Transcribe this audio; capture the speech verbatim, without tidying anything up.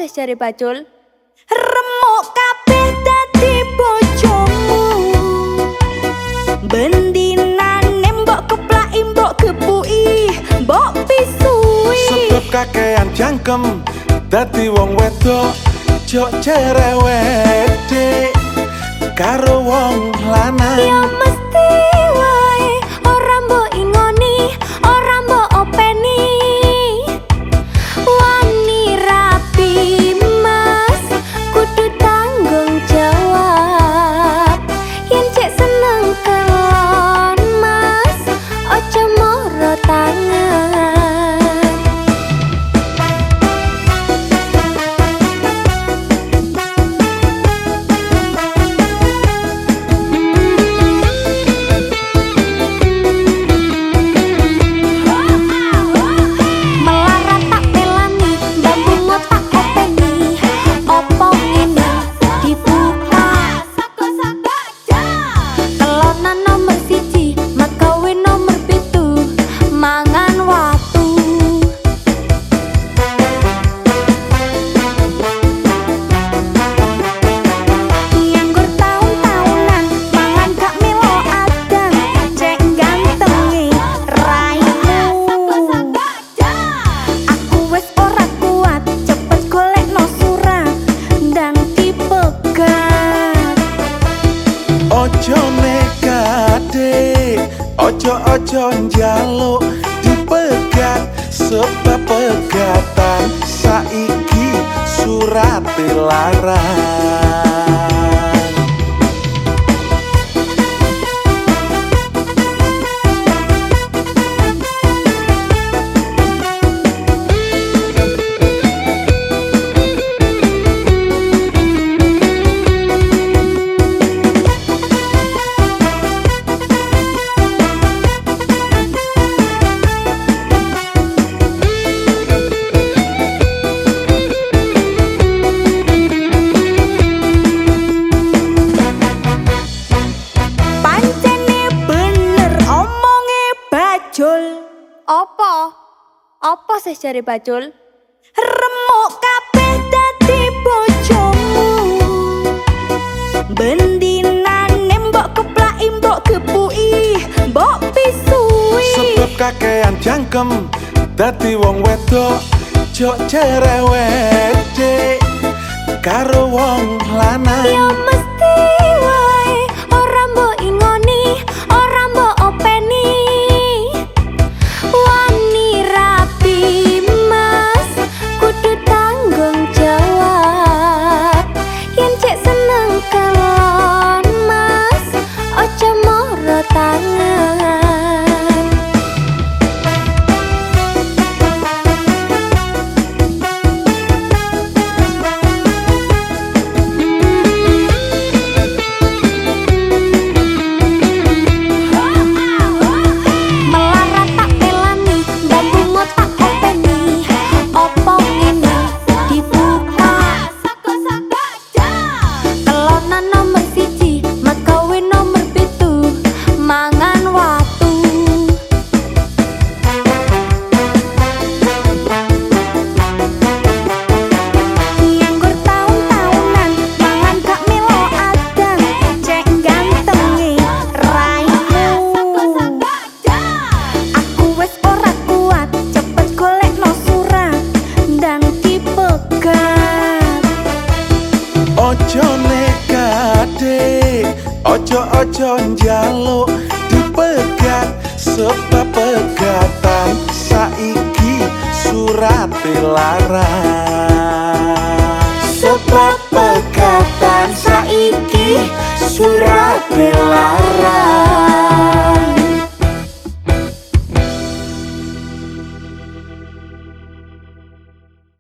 sih jare Bacul? Remuk kabeh dadi bojomu. Bendinane mbok keplaki mbok gepuki, mbok pisui. Sebab kakean jangkem dadi wong wedok, jok cerewet dik karo wong lanang. Ya mesti wae ora mbok ingoni, ora mbok openi. Wani rapi mas, kudu tanggung jawab. Yen cek seneng kelon mas, ojo moro tangan. Ojo nekat dik, ojo-ojo njaluk dipegat, sebab pegatan saiki surate larang. Apa? Apa sih jare Bacul? Remuk kabeh dadi bojomu. Bendinane mbok keplaki mbok gepuki, mbok pisui. Sebab kakean jangkem dadi wong wedok, jok cerewet dik karo wong lanang. Ya mesti wae ora mbok ingoni, ora mbok openi. Wani rapi mas, kudu tanggung jawab. Yen cek seneng kelon mas, ojo moro tangan. Ojo nekat dik, ojo-ojo njaluk dipegat, sebab pegatan saiki surate larang. Sebab pegatan saiki surate larang.